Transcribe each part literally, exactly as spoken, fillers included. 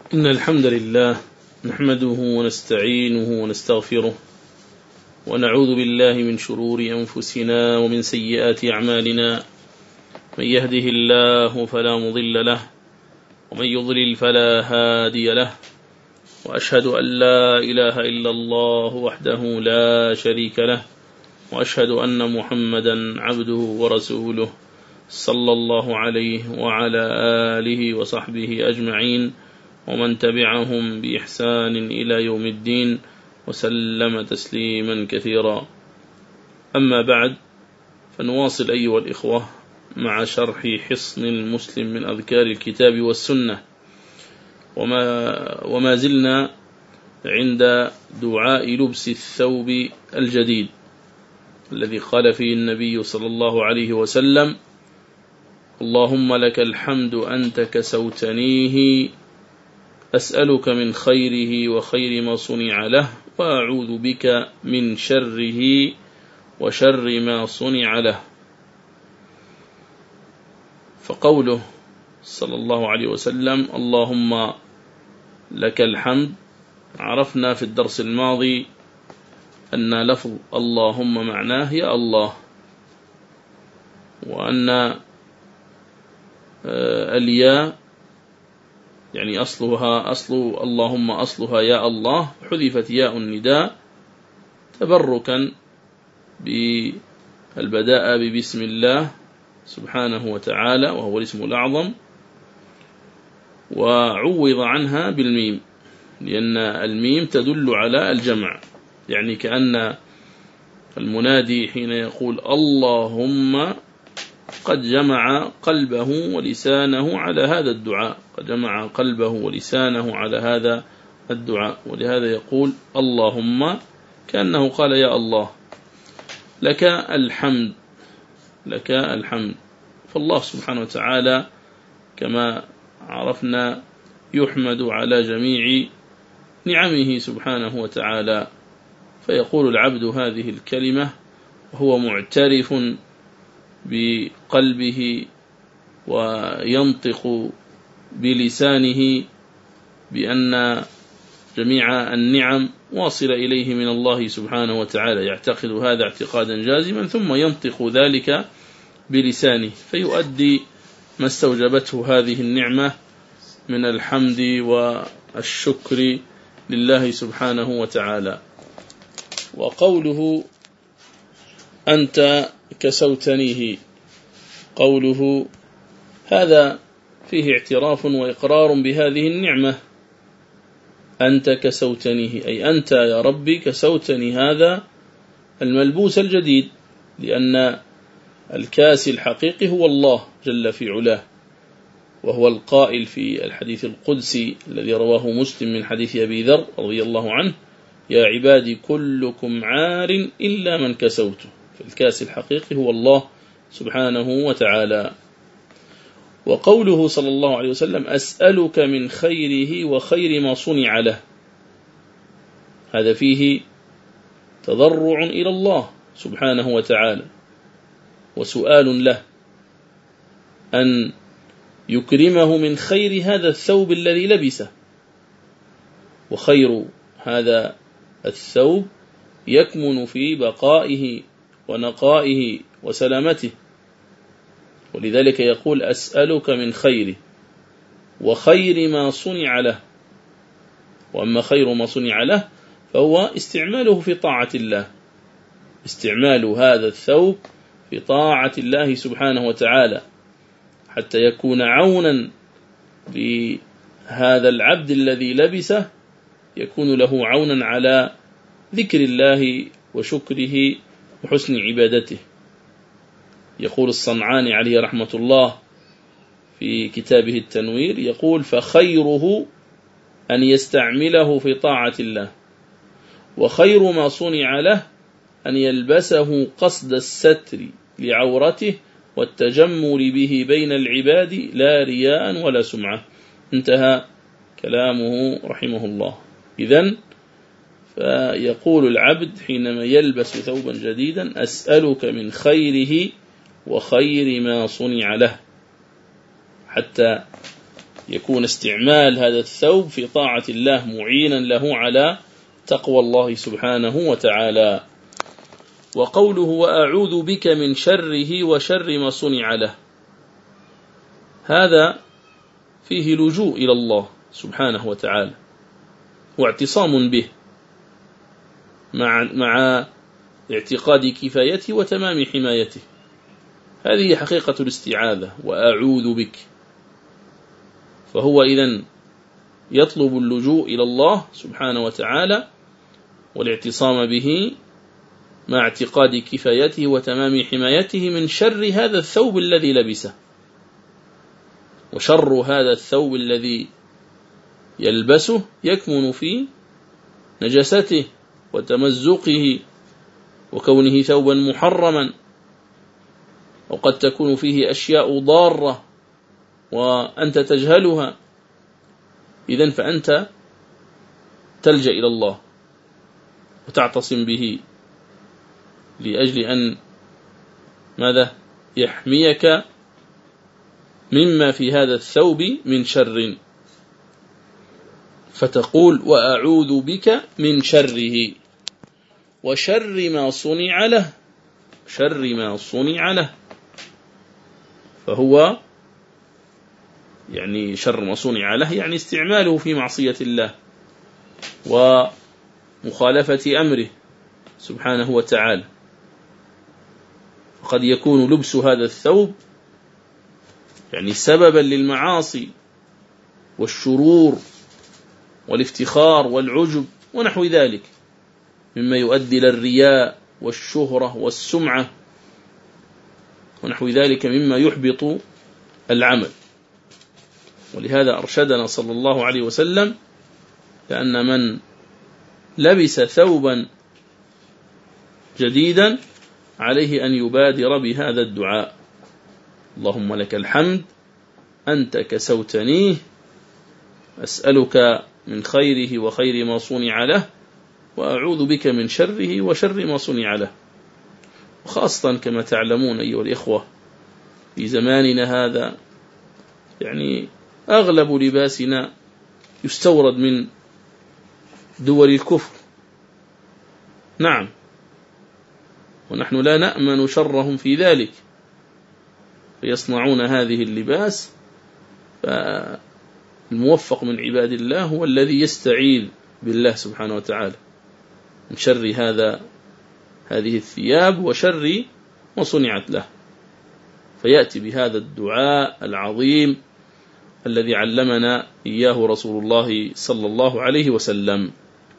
إن الحمد لله نحمده ونستعينه ونستغفره ونعوذ بالله من شرور أنفسنا ومن سيئات أعمالنا. من يهده الله فلا مضل له ومن يضلل فلا هادي له، وأشهد أن لا إله إلا الله وحده لا شريك له، وأشهد أن محمدا عبده ورسوله صلى الله عليه وعلى آله وصحبه أجمعين ومن تبعهم بإحسان إلى يوم الدين وسلم تسليما كثيرا. أما بعد، فنواصل أيها الإخوة مع شرح حصن المسلم من أذكار الكتاب والسنة، وما, وما زلنا عند دعاء لبس الثوب الجديد الذي قال فيه النبي صلى الله عليه وسلم: اللهم لك الحمد أنت كسوتنيه، أسألك من خيره وخير ما صنع له، وأعوذ بك من شره وشر ما صنع له. فقوله صلى الله عليه وسلم اللهم لك الحمد، عرفنا في الدرس الماضي أن لفظ اللهم معناه يا الله، وأن الياء يعني أصلها أصل اللهم أصلها يا الله، حذفت ياء النداء تبركا بالبداء ببسم الله سبحانه وتعالى وهو الاسم الأعظم، وعوض عنها بالميم لأن الميم تدل على الجمع، يعني كأن المنادي حين يقول اللهم قد جمع قلبه ولسانه على هذا الدعاء، قد جمع قلبه ولسانه على هذا الدعاء، ولهذا يقول اللهم كأنه قال يا الله لك الحمد، لك الحمد. فالله سبحانه وتعالى كما عرفنا يحمد على جميع نعمه سبحانه وتعالى، فيقول العبد هذه الكلمة وهو معترف بقلبه وينطق بلسانه بأن جميع النعم واصلة إليه من الله سبحانه وتعالى، يعتقد هذا اعتقادا جازما ثم ينطق ذلك بلسانه فيؤدي ما استوجبته هذه النعمة من الحمد والشكر لله سبحانه وتعالى. وقوله أنت كسوتنيه، قوله هذا فيه اعتراف وإقرار بهذه النعمة، أنت كسوتنيه أي أنت يا ربي كسوتني هذا الملبوس الجديد، لأن الكاسي الحقيقي هو الله جل في علاه، وهو القائل في الحديث القدسي الذي رواه مسلم من حديث أبي ذر رضي الله عنه: يا عبادي كلكم عار إلا من كسوته. فالكاسي الحقيقي هو الله سبحانه وتعالى. وقوله صلى الله عليه وسلم أسألك من خيره وخير ما صنع له، هذا فيه تضرع إلى الله سبحانه وتعالى وسؤال له أن يكرمه من خير هذا الثوب الذي لبسه، وخير هذا الثوب يكمن في بقائه ونقائه وسلامته، ولذلك يقول أسألك من خيره وخير ما صنع له. وأما خير ما صنع له فهو استعماله في طاعة الله، استعمال هذا الثوب في طاعة الله سبحانه وتعالى حتى يكون عونا لهذا العبد الذي لبسه، يكون له عونا على ذكر الله وشكره وحسن عبادته. يقول الصنعاني عليه رحمة الله في كتابه التنوير، يقول فخيره أن يستعمله في طاعة الله، وخير ما صنع له أن يلبسه قصد الستر لعورته والتجمل به بين العباد لا رياء ولا سمعة. انتهى كلامه رحمه الله. إذن فيقول العبد حينما يلبس ثوبا جديدا أسألك من خيره وخير ما صنع له، حتى يكون استعمال هذا الثوب في طاعة الله معينا له على تقوى الله سبحانه وتعالى. وقوله وأعوذ بك من شره وشر ما صنع له، هذا فيه لجوء إلى الله سبحانه وتعالى واعتصام به مع مع اعتقاد كفايته وتمام حمايته. هذه حقيقة الاستعاذة، وأعوذ بك. فهو إذن يطلب اللجوء إلى الله سبحانه وتعالى والاعتصام به مع اعتقاد كفايته وتمام حمايته من شر هذا الثوب الذي لبسه. وشر هذا الثوب الذي يلبسه يكمن في نجاسته وتمزقه وكونه ثوبا محرما، وقد تكون فيه أشياء ضارة وأنت تجهلها. إذن فأنت تلجأ إلى الله وتعتصم به لأجل أن ماذا يحميك مما في هذا الثوب من شر. فتقول وأعوذ بك من شره وشر ما صنع له، شر ما صنع له، فهو يعني شر ما صنع له يعني استعماله في معصية الله ومخالفة أمره سبحانه وتعالى. فقد يكون لبس هذا الثوب يعني سببا للمعاصي والشرور والافتخار والعجب ونحو ذلك مما يؤدي إلى الرياء والشهرة والسمعة ونحو ذلك مما يحبط العمل. ولهذا أرشدنا صلى الله عليه وسلم لأن من لبس ثوبا جديدا عليه أن يبادر بهذا الدعاء: اللهم لك الحمد أنت كسوتنيه، أسألك من خيره وخير ما صنع له، وأعوذ بك من شره وشر ما صنع له. وخاصة كما تعلمون أيها الإخوة في زماننا هذا يعني أغلب لباسنا يستورد من دول الكفر، نعم، ونحن لا نأمن شرهم في ذلك، فيصنعون هذه اللباس. فالموفق من عباد الله هو الذي يستعيذ بالله سبحانه وتعالى من شر هذا هذه الثياب وشر ما صنعت له، فيأتي بهذا الدعاء العظيم الذي علمنا إياه رسول الله صلى الله عليه وسلم.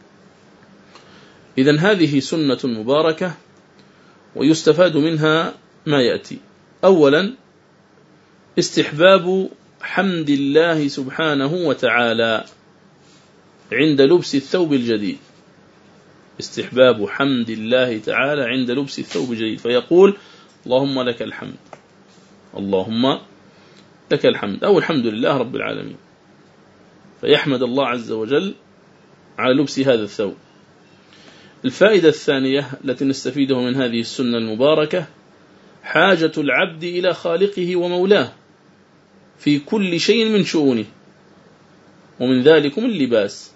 إذن هذه سنة مباركة ويستفاد منها ما يأتي. أولا استحباب حمد الله سبحانه وتعالى عند لبس الثوب الجديد، استحباب حمد الله تعالى عند لبس الثوب الجديد، فيقول اللهم لك الحمد، اللهم لك الحمد، أو الحمد لله رب العالمين، فيحمد الله عز وجل على لبس هذا الثوب. الفائدة الثانية التي نستفيده من هذه السنة المباركة حاجة العبد إلى خالقه ومولاه في كل شيء من شؤونه، ومن ذلكم اللباس.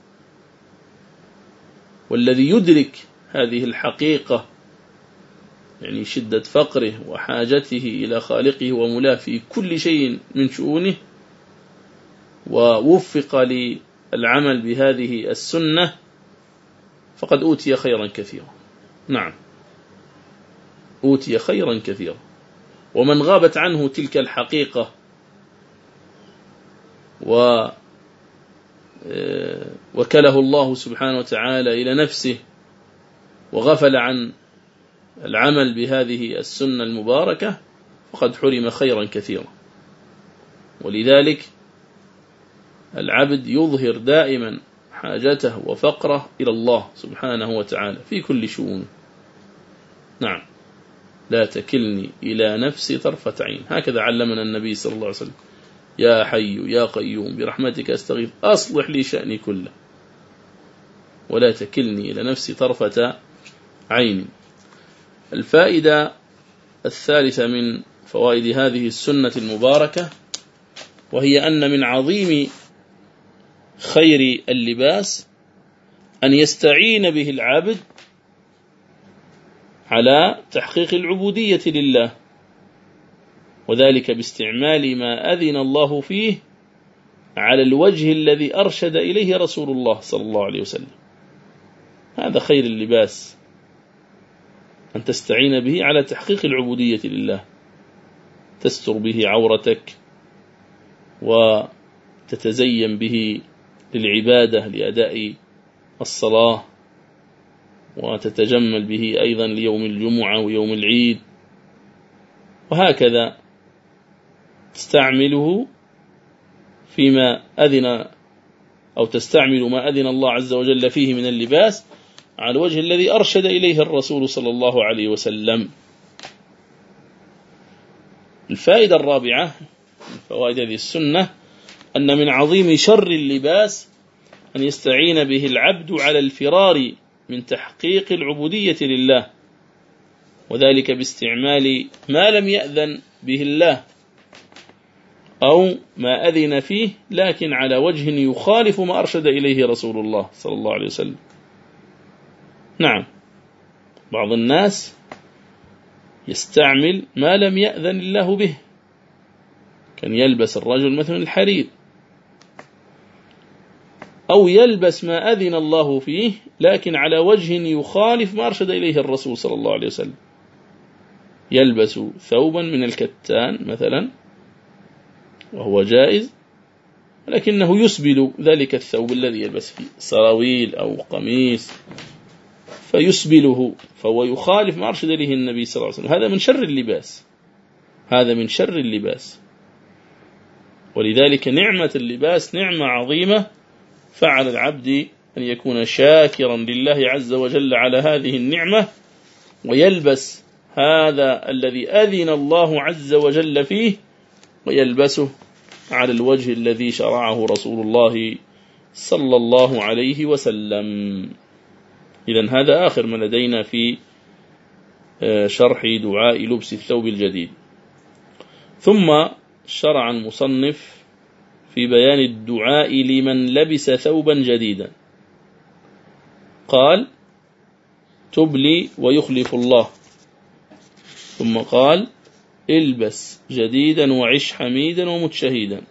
والذي يدرك هذه الحقيقة يعني شدة فقره وحاجته إلى خالقه ومولاه في كل شيء من شؤونه ووفق للعمل بهذه السنة فقد أوتي خيرا كثيرا، نعم، أوتي خيرا كثيرا. ومن غابت عنه تلك الحقيقة و وكله الله سبحانه وتعالى إلى نفسه وغفل عن العمل بهذه السنة المباركة فقد حرم خيرا كثيرا. ولذلك العبد يظهر دائما حاجته وفقره إلى الله سبحانه وتعالى في كل شؤونه، نعم، لا تكلني إلى نفسي طرفة عين، هكذا علمنا النبي صلى الله عليه وسلم: يا حي يا قيوم برحمتك أستغيث أصلح لي شأني كله ولا تكلني إلى نفسي طرفة عين. الفائدة الثالثة من فوائد هذه السنة المباركة وهي أن من عظيم خير اللباس أن يستعين به العبد على تحقيق العبودية لله، وذلك باستعمال ما أذن الله فيه على الوجه الذي أرشد إليه رسول الله صلى الله عليه وسلم. هذا خير اللباس، أن تستعين به على تحقيق العبودية لله، تستر به عورتك وتتزين به للعبادة لأداء الصلاة، وتتجمل به أيضا ليوم الجمعة ويوم العيد، وهكذا تستعمله فيما أذن أو تستعمل ما أذن الله عز وجل فيه من اللباس على الوجه الذي أرشد إليه الرسول صلى الله عليه وسلم. الفائدة الرابعة من فوائد هذه السنة أن من عظيم شر اللباس أن يستعين به العبد على الفرار من تحقيق العبودية لله، وذلك باستعمال ما لم يأذن به الله أو ما أذن فيه لكن على وجه يخالف ما أرشد إليه رسول الله صلى الله عليه وسلم. نعم، بعض الناس يستعمل ما لم يأذن الله به، كان يلبس الرجل مثلا الحرير، أو يلبس ما أذن الله فيه لكن على وجه يخالف ما أرشد إليه الرسول صلى الله عليه وسلم، يلبس ثوبا من الكتان مثلا وهو جائز، لكنه يسبل ذلك الثوب الذي يلبس فيه سراويل أو قميص فيسبله، فهو يخالف ما أرشد إليه النبي صلى الله عليه وسلم. هذا من شر اللباس، هذا من شر اللباس. ولذلك نعمة اللباس نعمة عظيمة، فعلى العبد أن يكون شاكرا لله عز وجل على هذه النعمة، ويلبس هذا الذي أذن الله عز وجل فيه، ويلبسه على الوجه الذي شرعه رسول الله صلى الله عليه وسلم. إذن هذا آخر ما لدينا في شرح دعاء لبس الثوب الجديد. ثم شرع المصنف في بيان الدعاء لمن لبس ثوبا جديدا، قال: تب لي ويخلف الله. ثم قال: البس جديدا وعش حميدا ومت شهيدا.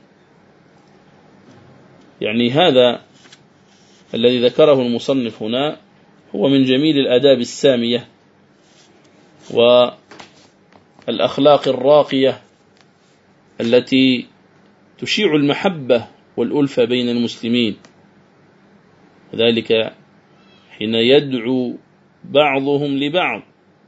يعني هذا الذي ذكره المصنف هنا هو من جميل الآداب السامية والأخلاق الراقية التي تشيع المحبة والألفة بين المسلمين، وذلك حين يدعو بعضهم لبعض.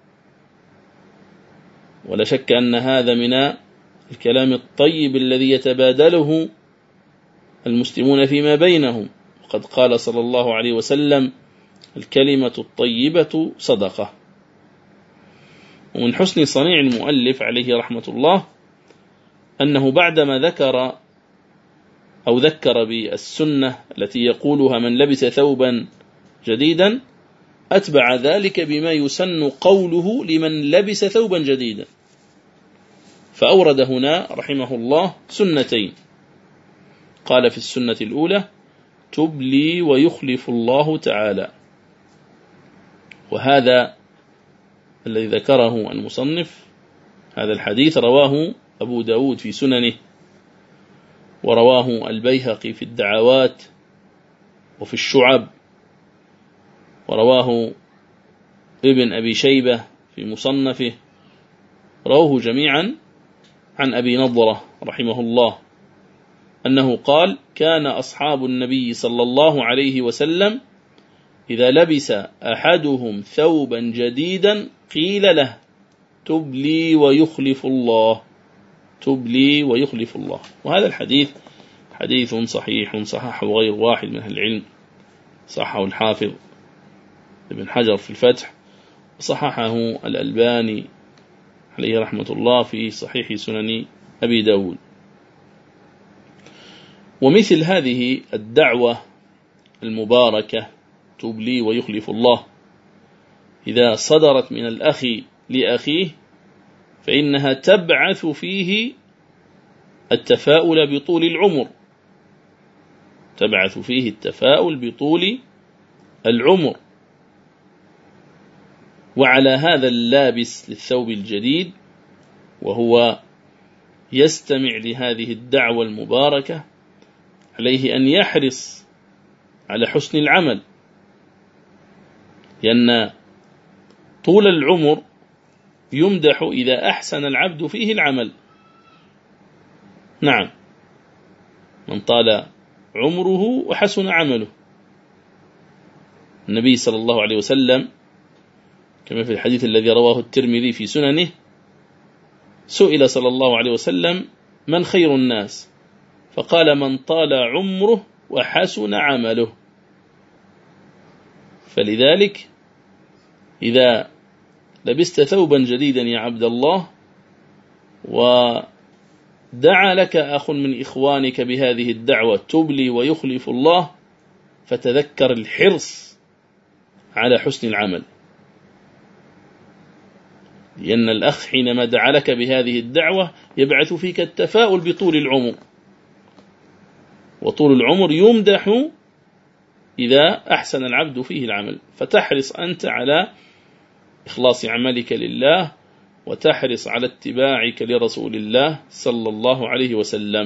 ولا شك أن هذا من الكلام الطيب الذي يتبادله المسلمون فيما بينهم، وقد قال صلى الله عليه وسلم: الكلمة الطيبة صدقة. ومن حسن صنيع المؤلف عليه رحمة الله أنه بعدما ذكر أو ذكر بالسنة التي يقولها من لبس ثوبا جديدا، أتبع ذلك بما يسن قوله لمن لبس ثوبا جديدا، فأورد هنا رحمه الله سنتين. قال في السنة الأولى: تب لي ويخلف الله تعالى. وهذا الذي ذكره المصنف، هذا الحديث رواه أبو داود في سننه، ورواه البيهقي في الدعوات وفي الشعب، ورواه ابن أبي شيبة في مصنفه، رواه جميعا عن أبي نضرة رحمه الله أنه قال: كان أصحاب النبي صلى الله عليه وسلم إذا لبس أحدهم ثوبا جديدا قيل له: تب لي ويخلف الله، تب لي ويخلف الله. وهذا الحديث حديث صحيح صححه غير واحد من أهل العلم، صححه الحافظ ابن حجر في الفتح، وصححه الألباني عليه رحمة الله في صحيح سنن أبي داود. ومثل هذه الدعوة المباركة تب لي ويخلف الله إذا صدرت من الأخ لأخيه، فإنها تبعث فيه التفاؤل بطول العمر، تبعث فيه التفاؤل بطول العمر. وعلى هذا اللابس للثوب الجديد وهو يستمع لهذه الدعوة المباركة عليه أن يحرص على حسن العمل، لأن طول العمر يمدح إذا أحسن العبد فيه العمل. نعم، من طال عمره وحسن عمله. النبي صلى الله عليه وسلم كما في الحديث الذي رواه الترمذي في سننه سئل صلى الله عليه وسلم من خير الناس؟ فقال من طال عمره وحسن عمله. فلذلك إذا لبست ثوبا جديدا يا عبد الله ودعا لك أخ من إخوانك بهذه الدعوة تبلي ويخلف الله، فتذكر الحرص على حسن العمل، لأن الأخ حينما دعا لك بهذه الدعوة يبعث فيك التفاؤل بطول العمر، وطول العمر يمدح إذا أحسن العبد فيه العمل، فتحرص أنت على إخلاص عملك لله وتحرص على اتباعك لرسول الله صلى الله عليه وسلم.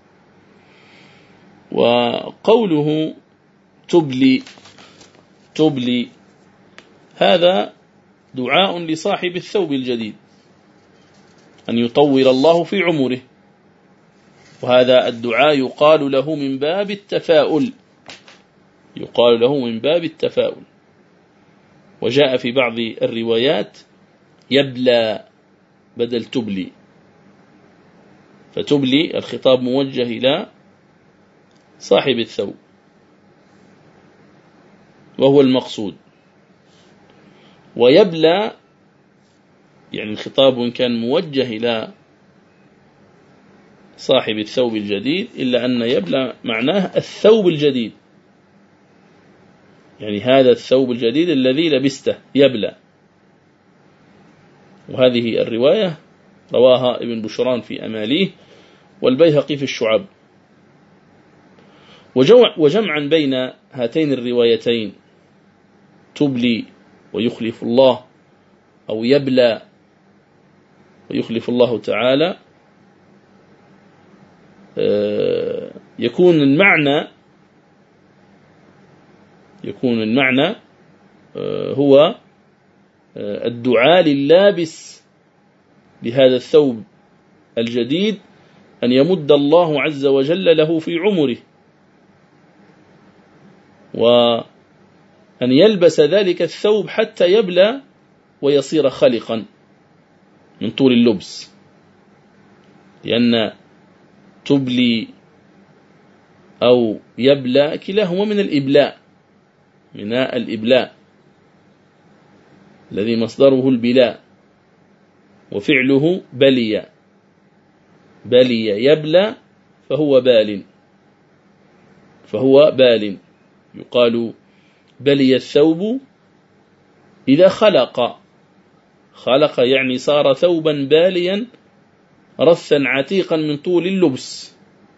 وقوله تبلي تبلي هذا دعاء لصاحب الثوب الجديد أن يطول الله في عمره، وهذا الدعاء يقال له من باب التفاؤل، يقال له من باب التفاؤل. وجاء في بعض الروايات يبلى بدل تبلي، فتبلي الخطاب موجه إلى صاحب الثوب وهو المقصود، ويبلى يعني الخطاب كان موجه إلى صاحب الثوب الجديد، إلا أن يبلى معناه الثوب الجديد، يعني هذا الثوب الجديد الذي لبسته يبلى. وهذه الرواية رواها ابن بشران في أماليه والبيهقي في الشعب. وجمعا بين هاتين الروايتين تبلي ويخلف الله أو يبلى ويخلف الله تعالى يكون المعنى يكون المعنى هو الدعاء لللابس بهذا الثوب الجديد أن يمد الله عز وجل له في عمره، وأن يلبس ذلك الثوب حتى يبلى ويصير خلقا من طول اللبس، لأن تبلي أو يبلى كلاهما من الإبلاء، من الإبلاء الذي مصدره البلاء وفعله بلي، بلي يبلى فهو بال، فهو بال. يقال بلي الثوب إذا خلق، خلق يعني صار ثوبا باليا رثا عتيقا من طول اللبس.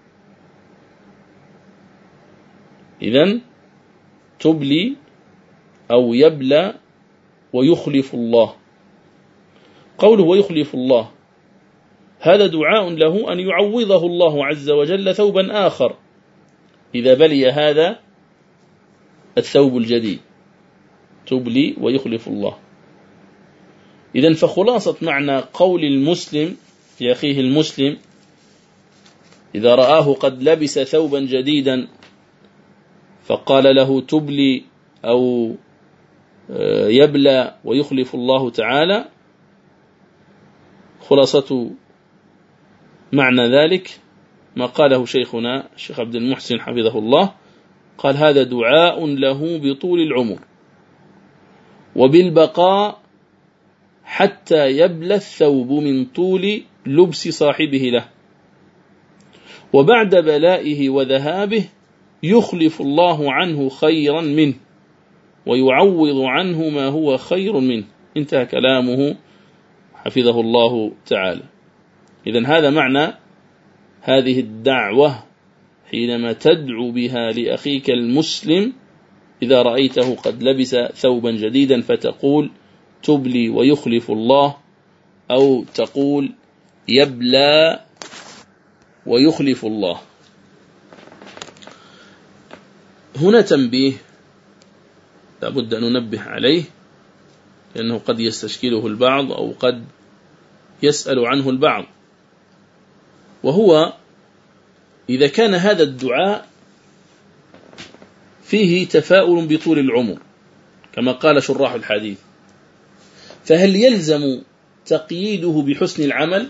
إذن تبلي أو يبلى ويخلف الله. قوله ويخلف الله هذا دعاء له أن يعوضه الله عز وجل ثوبا آخر إذا بلي هذا الثوب الجديد. تبلي ويخلف الله. إذن فخلاصة معنى قول المسلم في أخيه المسلم إذا رآه قد لبس ثوبا جديدا فقال له تبلي أو يبلى ويخلف الله تعالى، خلاصة معنى ذلك ما قاله شيخنا الشيخ عبد المحسن حفظه الله، قال هذا دعاء له بطول العمر وبالبقاء حتى يبلى الثوب من طول لبس صاحبه له، وبعد بلائه وذهابه يخلف الله عنه خيرا منه ويعوض عنه ما هو خير منه. انتهى كلامه حفظه الله تعالى. إذن هذا معنى هذه الدعوة حينما تدعو بها لأخيك المسلم إذا رأيته قد لبس ثوبا جديدا فتقول تبلي ويخلف الله، أو تقول يبلى ويخلف الله. هنا تنبيه لابد أن ننبه عليه، لأنه قد يستشكله البعض أو قد يسأل عنه البعض، وهو إذا كان هذا الدعاء فيه تفاؤل بطول العمر كما قال شراح الحديث، فهل يلزم تقييده بحسن العمل؟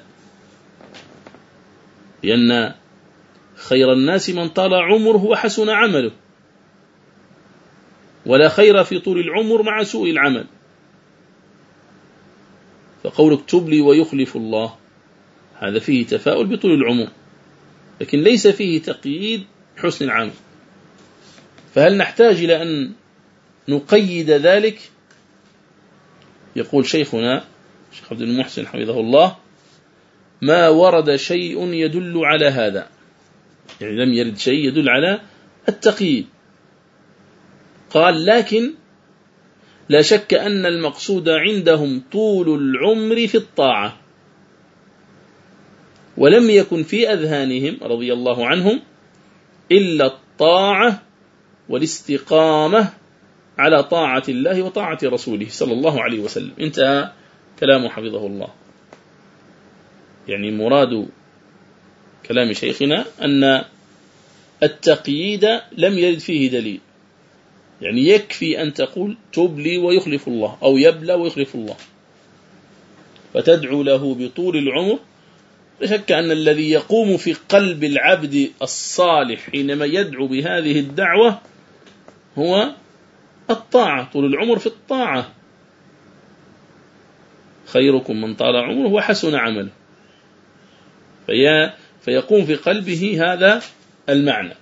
لأن خير الناس من طال عمره وحسن عمله، ولا خير في طول العمر مع سوء العمل. فقولك تبلي ويخلف الله هذا فيه تفاؤل بطول العمر، لكن ليس فيه تقييد حسن العمل. فهل نحتاج إلى أن نقيد ذلك؟ يقول شيخنا الشيخ عبد المحسن حفظه الله: ما ورد شيء يدل على هذا، يعني لم يرد شيء يدل على التقييد. قال: لكن لا شك أن المقصود عندهم طول العمر في الطاعة، ولم يكن في أذهانهم رضي الله عنهم إلا الطاعة والاستقامة على طاعة الله وطاعة رسوله صلى الله عليه وسلم. انتهى كلامه حفظه الله. يعني مراد كلام شيخنا أن التقييد لم يرد فيه دليل، يعني يكفي أن تقول تبلي ويخلف الله أو يبلى ويخلف الله، فتدعو له بطول العمر. لا شك أن الذي يقوم في قلب العبد الصالح حينما يدعو بهذه الدعوة هو الطاعة، طول العمر في الطاعة. خيركم من طال عمره وحسن عمله، في فيقوم في قلبه هذا المعنى.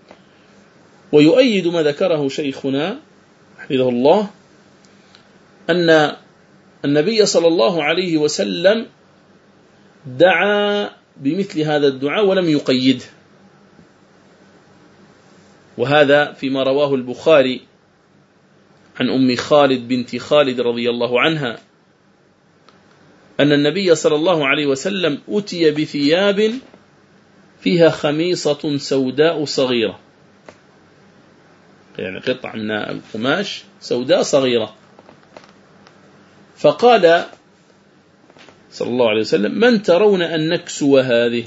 ويؤيد ما ذكره شيخنا حفظه الله أن النبي صلى الله عليه وسلم دعا بمثل هذا الدعاء ولم يقيده، وهذا فيما رواه البخاري عن أم خالد بنت خالد رضي الله عنها أن النبي صلى الله عليه وسلم أتي بثياب فيها خميصة سوداء صغيرة، يعني قطعة من القماش سوداء صغيرة، فقال صلى الله عليه وسلم: من ترون أن نكسو هذه؟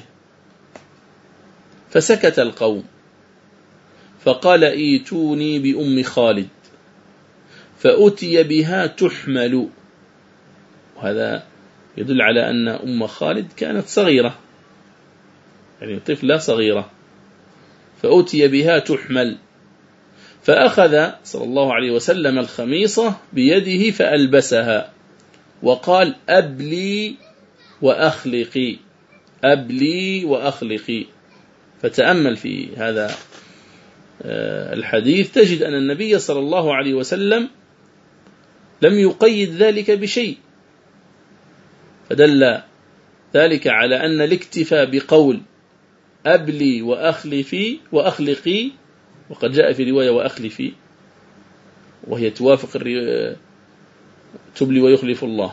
فسكت القوم، فقال: ايتوني بأم خالد، فأتي بها تحمل. وهذا يدل على أن أم خالد كانت صغيرة، يعني طفلة صغيرة، فأتي بها تحمل، فأخذ صلى الله عليه وسلم الخميصة بيده فألبسها وقال: أبلي وأخلقي، أبلي وأخلقي. فتأمل في هذا الحديث تجد أن النبي صلى الله عليه وسلم لم يقيد ذلك بشيء، فدل ذلك على أن الاكتفاء بقول أبلي وأخلفي وأخلقي، وقد جاء في رواية وأخلفي وهي توافق تبلي ويخلف الله،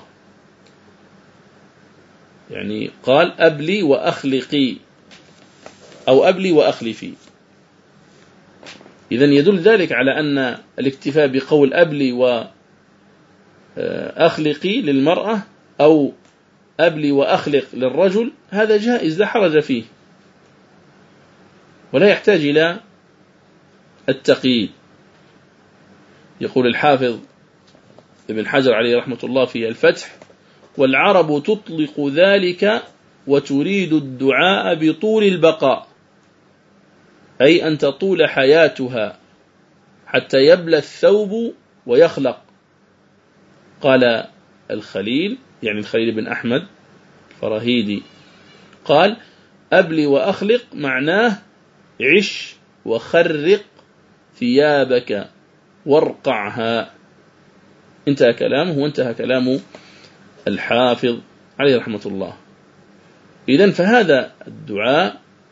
يعني قال أبلي وأخلقي أو أبلي وأخلفي. إذن يدل ذلك على أن الاكتفاء بقول أبلي وأخلقي للمرأة أو أبلي وأخلق للرجل هذا جائز لا حرج فيه، ولا يحتاج إلى التقييد. يقول الحافظ ابن حجر عليه رحمة الله في الفتح: والعرب تطلق ذلك وتريد الدعاء بطول البقاء، أي أن تطول حياتها حتى يبلى الثوب ويخلق. قال الخليل، يعني الخليل بن أحمد الفراهيدي، قال: أبلي وأخلق معناه عش وخرق ثيابك وارقعها. انتهى كلامه وانتهى كلام الحافظ عليه رحمة الله. إذن فهذا الدعاء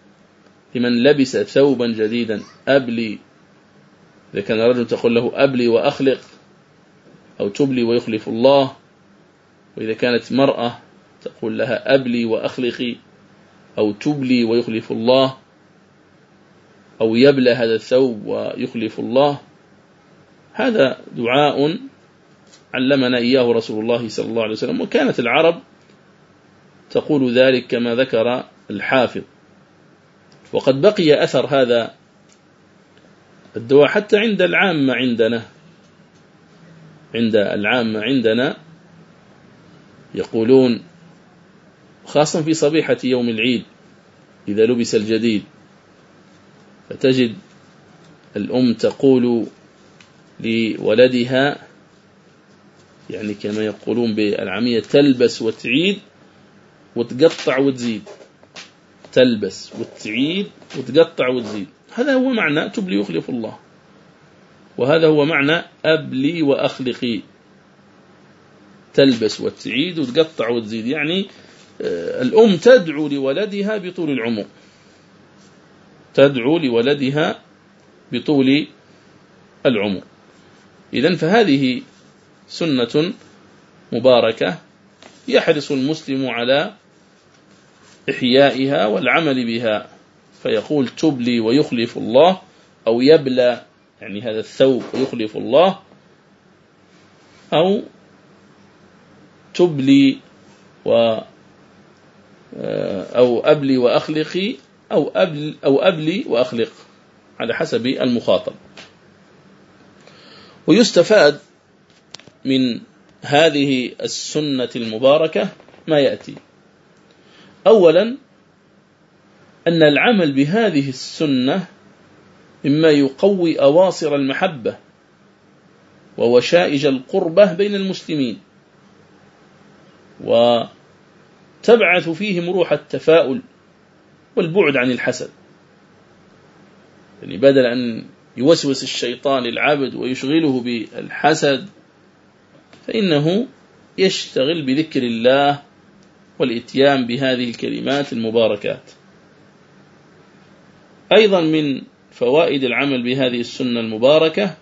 لمن لبس ثوبا جديدا أبلي، إذا كان رجل تقول له أبلي وأخلق، أو تبلي ويخلف الله. وإذا كانت مرأة تقول لها أبلي وأخلقي، أو تبلي ويخلف الله، أو يبلى هذا الثوب ويخلف الله. هذا دعاء علمنا إياه رسول الله صلى الله عليه وسلم، وكانت العرب تقول ذلك كما ذكر الحافظ. وقد بقي أثر هذا الدعاء حتى عند العامة عندنا عند العامة عندنا يقولون، خاصة في صبيحة يوم العيد إذا لبس الجديد، فتجد الأم تقول لولدها، يعني كما يقولون بالعامية، تلبس وتعيد وتقطع وتزيد، تلبس وتعيد وتقطع وتزيد. هذا هو معنى تبلي ويخلف الله، وهذا هو معنى أبلي وأخلقي، تلبس وتعيد وتقطع وتزيد. يعني الأم تدعو لولدها بطول العمر، تدعو لولدها بطول العمر. إذن فهذه سنة مباركة يحرص المسلم على إحيائها والعمل بها، فيقول تبلي ويخلف الله، أو يبلى يعني هذا الثوب ويخلف الله، أو تبلي و أو أبلي وأخلقي، أو أبل أو أبلي وأخلق، على حسب المخاطب. ويستفاد من هذه السنة المباركة ما يأتي. أولا، أن العمل بهذه السنة مما يقوي أواصر المحبة ووشائج القربة بين المسلمين، وتبعث فيهم روح التفاؤل والبعد عن الحسد. يعني بدل أن يوسوس الشيطان للعبد ويشغله بالحسد، فإنه يشتغل بذكر الله والإتيان بهذه الكلمات المباركات. أيضا من فوائد العمل بهذه السنة المباركة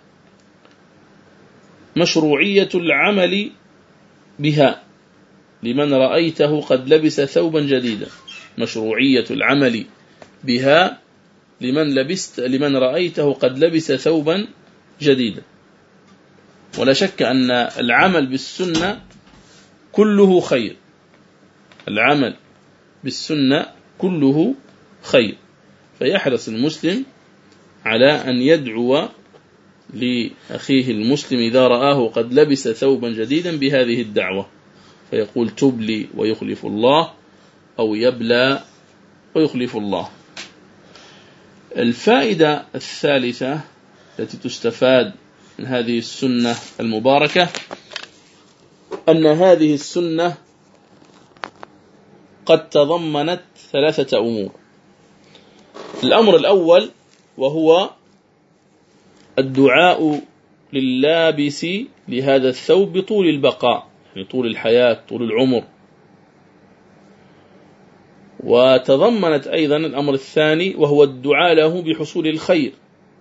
مشروعية العمل بها لمن رأيته قد لبس ثوبا جديدا، مشروعية العمل بها لمن لبست لمن رأيته قد لبس ثوبا جديدا. ولا شك أن العمل بالسنة كله خير، العمل بالسنة كله خير، فيحرص المسلم على أن يدعو لأخيه المسلم إذا رآه قد لبس ثوبا جديدا بهذه الدعوة، فيقول تبلي ويخلف الله، أو يبلى ويخلف الله. الفائدة الثالثة التي تستفاد من هذه السنة المباركة أن هذه السنة قد تضمنت ثلاثة أمور. الأمر الأول وهو الدعاء لللابس لهذا الثوب بطول البقاء، يعني طول الحياة، طول العمر. وتضمنت أيضا الأمر الثاني وهو الدعاء له بحصول الخير.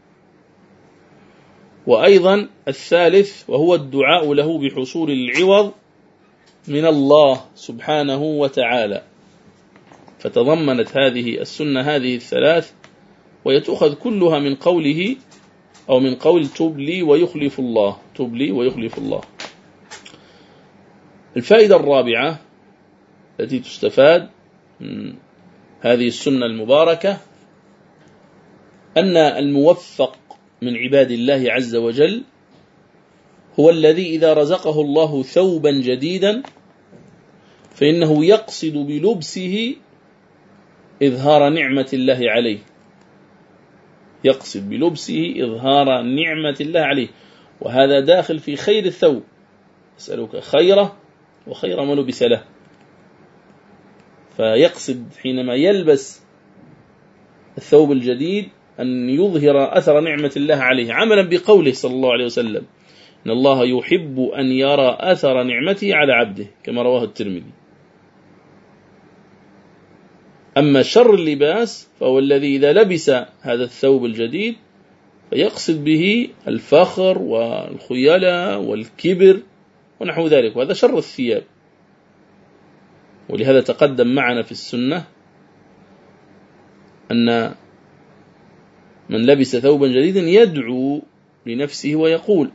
وأيضا الثالث وهو الدعاء له بحصول العوض من الله سبحانه وتعالى. فتضمنت هذه السنة هذه الثلاث، ويتأخذ كلها من قوله أو من قول تبلي ويخلف الله، تبلي ويخلف الله. الفائدة الرابعة التي تستفاد من هذه السنة المباركة أن الموفق من عباد الله عز وجل هو الذي إذا رزقه الله ثوبا جديدا فإنه يقصد بلبسه إظهار نعمة الله عليه، يقصد بلبسه إظهار نعمة الله عليه، وهذا داخل في خير الثوب، أسألك خيره وخير ما لبس له. فيقصد حينما يلبس الثوب الجديد أن يظهر أثر نعمة الله عليه، عملا بقوله صلى الله عليه وسلم إن الله يحب أن يرى أثر نعمته على عبده، كما رواه الترمذي. أما شر اللباس فهو الذي إذا لبس هذا الثوب الجديد فيقصد به الفخر والخيلة والكبر ونحو ذلك، وهذا شر الثياب. ولهذا تقدم معنا في السنة أن من لبس ثوبا جديدا يدعو لنفسه ويقول: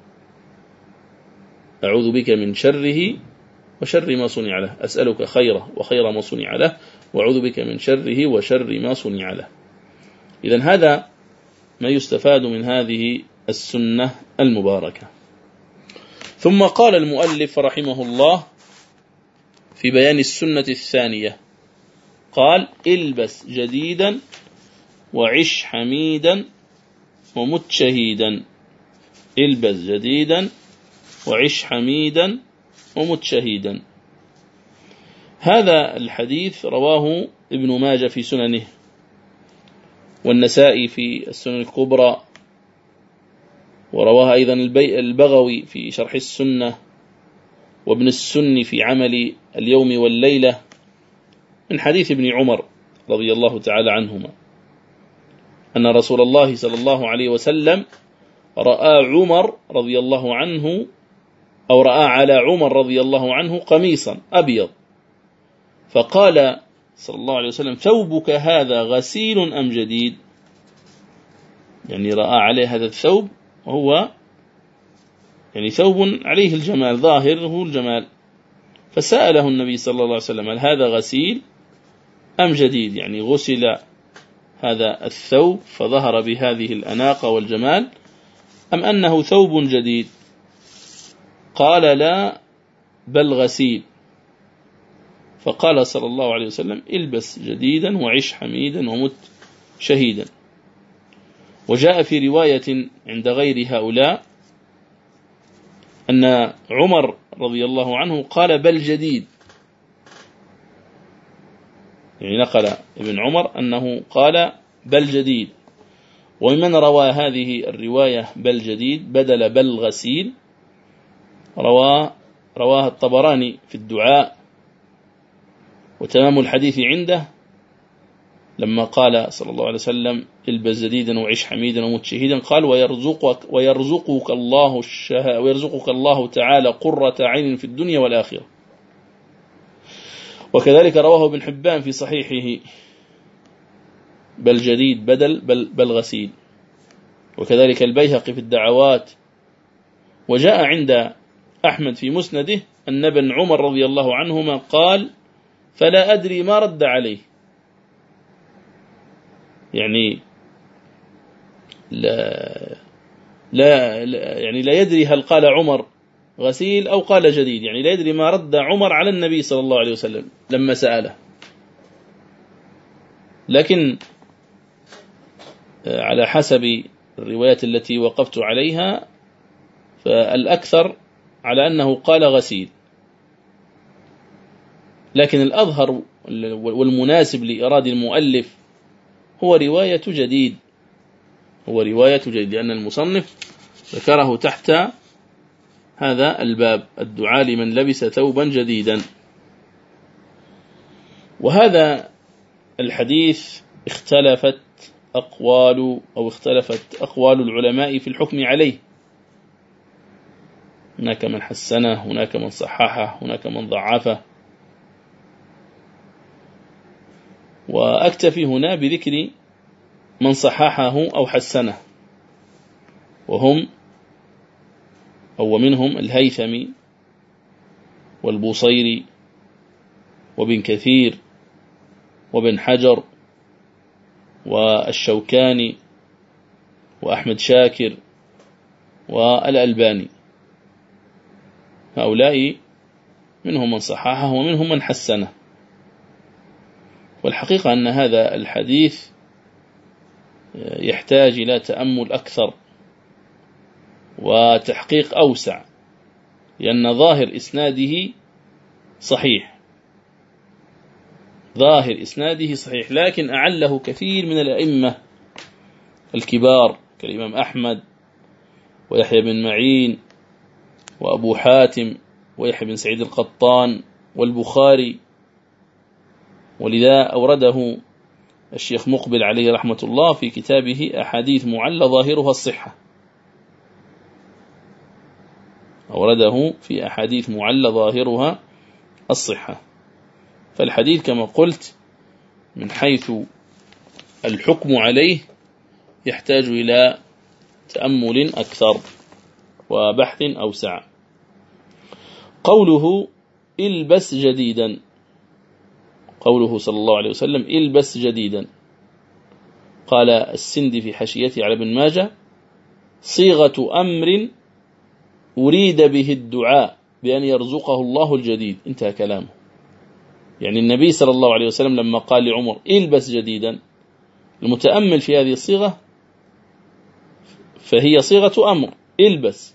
أعوذ بك من شره وشر ما صنع له، أسألك خيره وخير ما صنع له، وأعوذ بك من شره وشر ما صنع له. إذن هذا ما يستفاد من هذه السنة المباركة. ثم قال المؤلف رحمه الله في بيان السنة الثانية، قال: البس جديدا وعش حميدا ومت شهيدا. البس جديدا وعش حميدا ومت شهيدا. هذا الحديث رواه ابن ماجه في سننه، والنسائي في السنن الكبرى، ورواها أيضا البغوي في شرح السنة، وابن السني في عمل اليوم والليلة، من حديث ابن عمر رضي الله تعالى عنهما أن رسول الله صلى الله عليه وسلم رأى عمر رضي الله عنه أو رأى على عمر رضي الله عنه قميصا أبيض، فقال صلى الله عليه وسلم: ثوبك هذا غسيل أم جديد؟ يعني رأى عليه هذا الثوب وهو يعني ثوب عليه الجمال، ظاهره الجمال، فسأله النبي صلى الله عليه وسلم: هل هذا غسيل أم جديد؟ يعني غسل هذا الثوب فظهر بهذه الأناقة والجمال، أم أنه ثوب جديد؟ قال: لا، بل غسيل. فقال صلى الله عليه وسلم: البس جديدا وعش حميدا ومت شهيدا. وجاء في رواية عند غير هؤلاء أن عمر رضي الله عنه قال: بل جديد، يعني نقل ابن عمر أنه قال بل جديد. ومن روى هذه الرواية بل جديد بدل بل غسيل رواه رواه الطبراني في الدعاء. وتمام الحديث عنده لما قال صلى الله عليه وسلم: البس جديدا وعش حميدا ومت شهيدا، قال: ويرزقك ويرزقك الله الشهاء ويرزقك الله تعالى قرة عين في الدنيا والآخرة. وكذلك رواه ابن حبان في صحيحه بل جديد بدل بل, بل غسيل. وكذلك البيهقي في الدعوات. وجاء عند أحمد في مسنده أن ابن عمر رضي الله عنهما قال: فلا أدري ما رد عليه، يعني لا, لا, لا يعني لا يدري هل قال عمر غسيل أو قال جديد، يعني لا يدري ما رد عمر على النبي صلى الله عليه وسلم لما سأله. لكن على حسب الروايات التي وقفت عليها فالأكثر على أنه قال غسيل، لكن الأظهر والمناسب لإراد المؤلف هو رواية جديد، هو رواية جديد، لأن المصنف ذكره تحت هذا الباب: الدعاء لمن لبس ثوبا جديدا. وهذا الحديث اختلفت أقوال أو اختلفت أقوال العلماء في الحكم عليه، هناك من حسنه، هناك من صححه، هناك من ضعفه. وأكتفي هنا بذكر من صححه أو حسنه، وهم أو منهم الهيثمي والبوصيري وابن كثير وابن حجر والشوكاني وأحمد شاكر والألباني. هؤلاء منهم من صححه ومنهم من حسنه. والحقيقة أن هذا الحديث يحتاج إلى تأمل أكثر وتحقيق أوسع، لأن ظاهر إسناده صحيح، ظاهر إسناده صحيح، لكن أعله كثير من الأئمة الكبار كالإمام أحمد ويحيى بن معين وأبو حاتم ويحيى بن سعيد القطان والبخاري ولذا أورده الشيخ مقبل عليه رحمة الله في كتابه أحاديث معل ظاهرها الصحة، أورده في أحاديث معل ظاهرها الصحة. فالحديث كما قلت من حيث الحكم عليه يحتاج إلى تأمل أكثر وبحث أوسع. قوله البس جديدا، قوله صلى الله عليه وسلم البس جديدا، قال السندي في حاشيته على ابن ماجه صيغة أمر أريد به الدعاء بأن يرزقه الله الجديد، انتهى كلامه. يعني النبي صلى الله عليه وسلم لما قال لعمر البس جديدا، المتأمل في هذه الصيغة فهي صيغة أمر البس،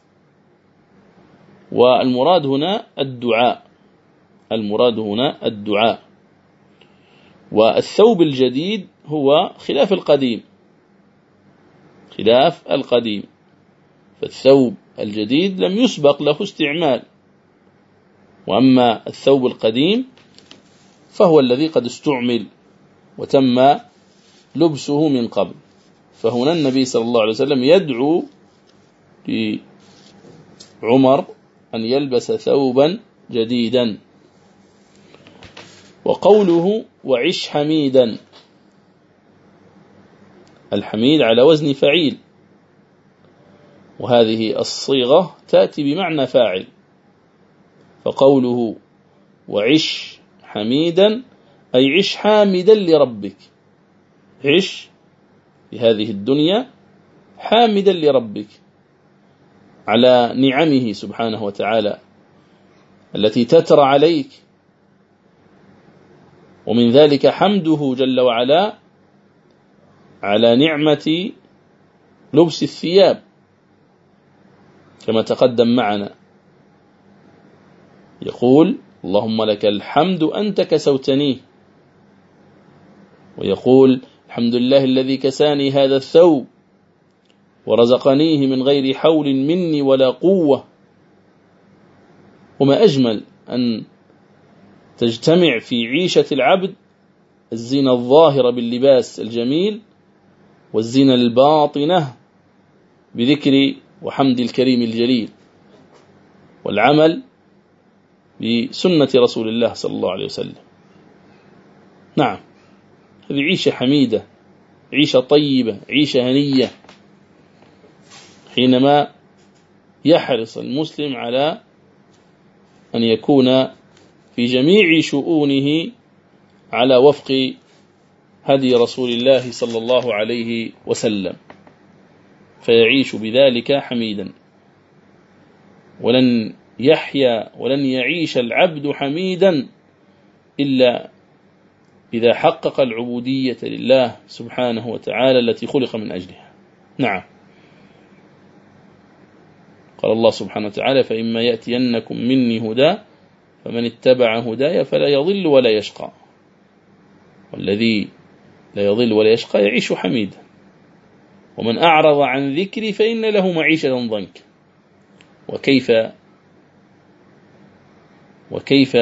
والمراد هنا الدعاء، المراد هنا الدعاء. والثوب الجديد هو خلاف القديم، خلاف القديم، فالثوب الجديد لم يسبق له استعمال، وأما الثوب القديم فهو الذي قد استعمل وتم لبسه من قبل. فهنا النبي صلى الله عليه وسلم يدعو لعمر أن يلبس ثوبا جديدا. وقوله وعش حميدا، الحميد على وزن فعيل، وهذه الصيغة تأتي بمعنى فاعل، فقوله وعش حميدا أي عش حامدا لربك، عش في هذه الدنيا حامدا لربك على نعمه سبحانه وتعالى التي تترى عليك، ومن ذلك حمده جل وعلا على نعمة لبس الثياب كما تقدم معنا، يقول اللهم لك الحمد أنت كسوتنيه، ويقول الحمد لله الذي كساني هذا الثوب ورزقنيه من غير حول مني ولا قوة. وما أجمل أن تجتمع في عيشة العبد الزينة الظاهرة باللباس الجميل والزينة الباطنة بذكر وحمد الكريم الجليل والعمل بسنة رسول الله صلى الله عليه وسلم. نعم، هذه عيشة حميدة، عيشة طيبة، عيشة هنية، حينما يحرص المسلم على أن يكون في جميع شؤونه على وفق هدي رسول الله صلى الله عليه وسلم، فيعيش بذلك حميدا. ولن يحيا ولن يعيش العبد حميدا إلا إذا حقق العبودية لله سبحانه وتعالى التي خلق من أجلها. نعم، قال الله سبحانه وتعالى فإما يأتينكم مني هدى فمن اتبع هدايا فلا يضل ولا يشقى، والذي لا يضل ولا يشقى يعيش حميدا. ومن أعرض عن ذكري فإن له معيشة ضنكا. وكيف وكيف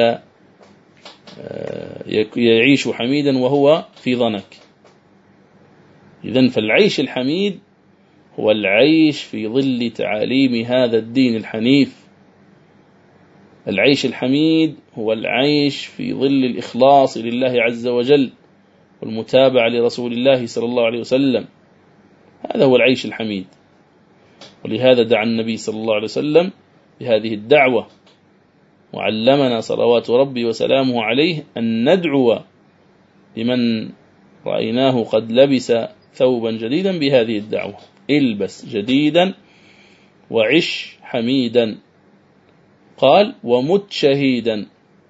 يعيش حميدا وهو في ضنك؟ إذن فالعيش الحميد هو العيش في ظل تعاليم هذا الدين الحنيف. العيش الحميد هو العيش في ظل الإخلاص لله عز وجل والمتابعة لرسول الله صلى الله عليه وسلم، هذا هو العيش الحميد. ولهذا دعا النبي صلى الله عليه وسلم بهذه الدعوة، وعلمنا صلوات ربي وسلامه عليه أن ندعو لمن رأيناه قد لبس ثوبا جديدا بهذه الدعوة: البس جديدا وعش حميدا. قال ومت شهيدا،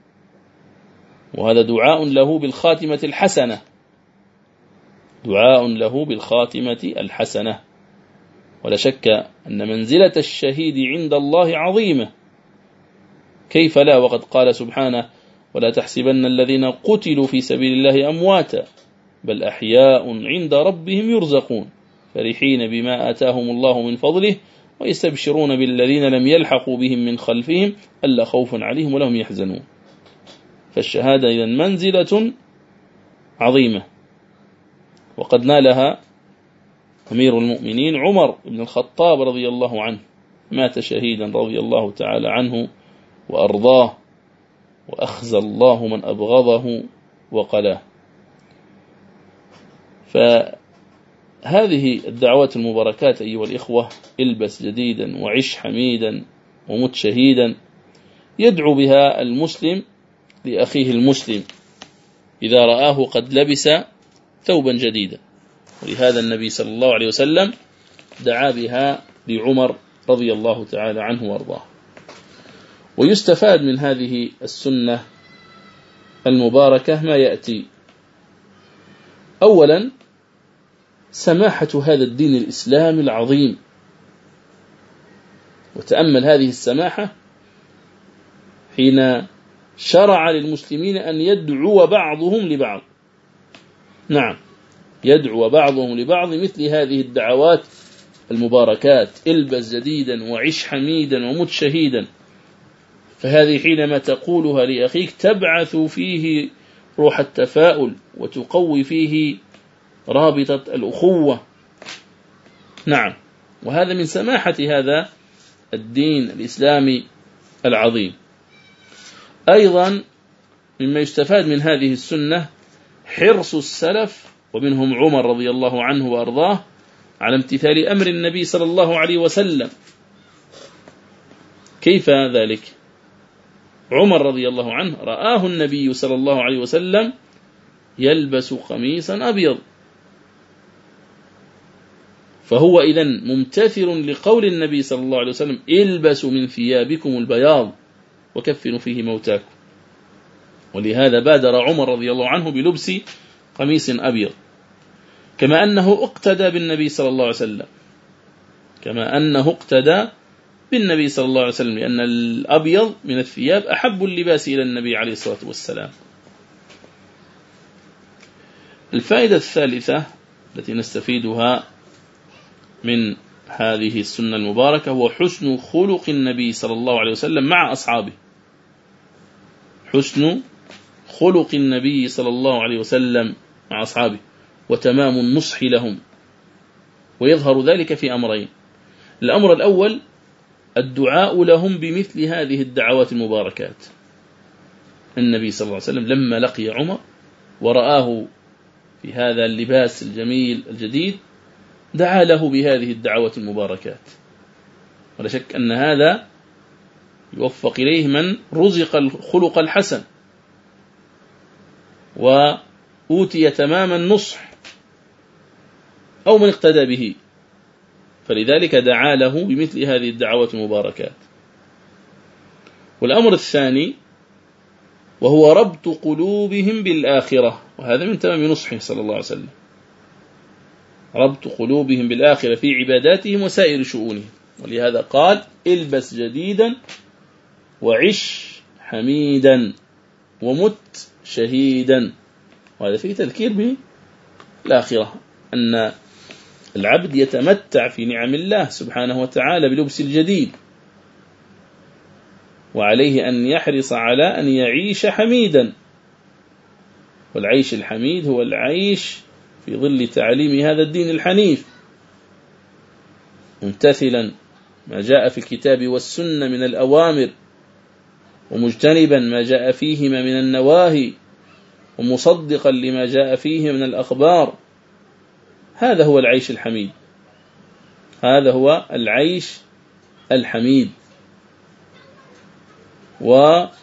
وهذا دعاء له بالخاتمة الحسنة، دعاء له بالخاتمة الحسنة. ولا شك أن منزلة الشهيد عند الله عظيمة، كيف لا، وقد قال سبحانه ولا تحسبن الذين قتلوا في سبيل الله أمواتا بل أحياء عند ربهم يرزقون فرحين بما آتاهم الله من فضله ويستبشرون بالذين لم يلحقوا بهم من خلفهم ألا خوف عليهم ولا هم يحزنون. فالشهادة إذن منزلة عظيمة، وقد نالها أمير المؤمنين عمر بن الخطاب رضي الله عنه، مات شهيدا رضي الله تعالى عنه وأرضاه، وأخزى الله من أبغضه وقلاه. فهذه الدعوات المباركات أيها الإخوة، البس جديدا وعش حميدا ومت شهيدا، يدعو بها المسلم لأخيه المسلم إذا رآه قد لبس ثوبا جديدا، ولهذا النبي صلى الله عليه وسلم دعا بها لعمر رضي الله تعالى عنه وارضاه. ويستفاد من هذه السنة المباركة ما يأتي: أولا سماحة هذا الدين الإسلامي العظيم، وتأمل هذه السماحة حين شرع للمسلمين أن يدعو بعضهم لبعض، نعم يدعو بعضهم لبعض مثل هذه الدعوات المباركات: البس جديدا وعش حميدا ومت شهيدا. فهذه حينما تقولها لأخيك تبعث فيه روح التفاؤل وتقوي فيه رابطة الأخوة، نعم، وهذا من سماحة هذا الدين الإسلامي العظيم. أيضا مما يستفاد من هذه السنة حرص السلف، ومنهم عمر رضي الله عنه وأرضاه، على امتثال أمر النبي صلى الله عليه وسلم. كيف ذلك؟ عمر رضي الله عنه رآه النبي صلى الله عليه وسلم يلبس قميصا أبيض، فهو إذن ممتثل لقول النبي صلى الله عليه وسلم: البسوا من ثيابكم البياض وكفنوا فيه موتاكم. ولهذا بادر عمر رضي الله عنه بلبس قميص أبيض، كما أنه اقتدى بالنبي صلى الله عليه وسلم كما أنه اقتدى بالنبي صلى الله عليه وسلم لأن الأبيض من الثياب أحب اللباس إلى النبي عليه الصلاة والسلام. الفائدة الثالثة التي نستفيدها من هذه السنة المباركة هو حسن خلق النبي صلى الله عليه وسلم مع أصحابه، حسن خلق النبي صلى الله عليه وسلم مع أصحابه وتمام النصح لهم، ويظهر ذلك في أمرين: الأمر الأول الدعاء لهم بمثل هذه الدعوات المباركات. النبي صلى الله عليه وسلم لما لقي عمر ورآه في هذا اللباس الجميل الجديد دعا له بهذه الدعوات المباركات، ولا شك أن هذا يوفق إليه من رزق الخلق الحسن وأوتي تمام النصح، أو من اقتدى به، فلذلك دعا له بمثل هذه الدعوات المباركات. والأمر الثاني وهو ربط قلوبهم بالآخرة، وهذا من تمام نصحه صلى الله عليه وسلم، ربط قلوبهم بالآخرة في عباداتهم وسائر شؤونهم. ولهذا قال: البس جديدا وعش حميدا ومت شهيدا. وهذا فيه تذكير بالآخرة، أن العبد يتمتع في نعم الله سبحانه وتعالى بلبس الجديد، وعليه أن يحرص على أن يعيش حميدا. والعيش الحميد هو العيش في ظل تعليم هذا الدين الحنيف، ممتثلا ما جاء في الكتاب والسنة من الأوامر، ومجتنبا ما جاء فيهما من النواهي، ومصدقا لما جاء فيه من الأخبار. هذا هو العيش الحميد، هذا هو العيش الحميد. وقوله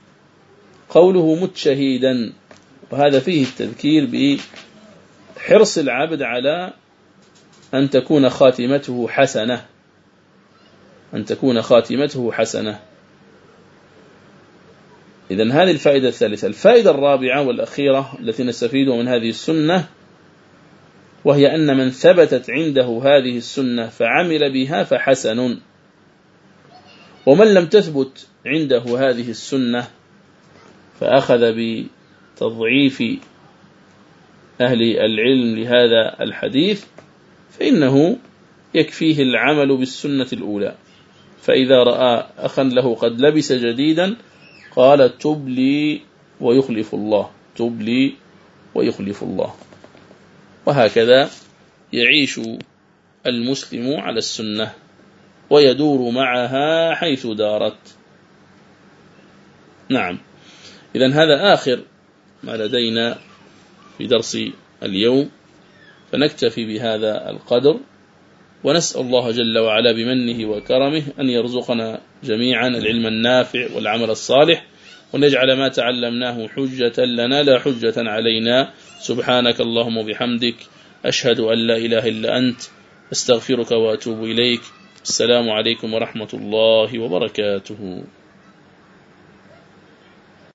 مت شهيدا، وهذا فيه التذكير بحرص العبد على أن تكون خاتمته حسنة، أن تكون خاتمته حسنة. إذن هذه الفائدة الثالثة. الفائدة الرابعة والأخيرة التي نستفيدها من هذه السنة، وهي أن من ثبتت عنده هذه السنة فعمل بها فحسن، ومن لم تثبت عنده هذه السنة فأخذ بتضعيف أهل العلم لهذا الحديث فإنه يكفيه العمل بالسنة الأولى. فإذا رأى أخا له قد لبس جديدا قال: تب لي ويخلف الله، تب لي ويخلف الله. وهكذا يعيش المسلم على السنة ويدور معها حيث دارت. نعم، إذن هذا آخر ما لدينا في درس اليوم، فنكتفي بهذا القدر، ونسأل الله جل وعلا بمنه وكرمه أن يرزقنا جميعا العلم النافع والعمل الصالح، ونجعل ما تعلمناه حجة لنا لا حجة علينا. سبحانك اللهم وبحمدك، أشهد أن لا إله إلا أنت، أستغفرك وأتوب إليك. السلام عليكم ورحمة الله وبركاته.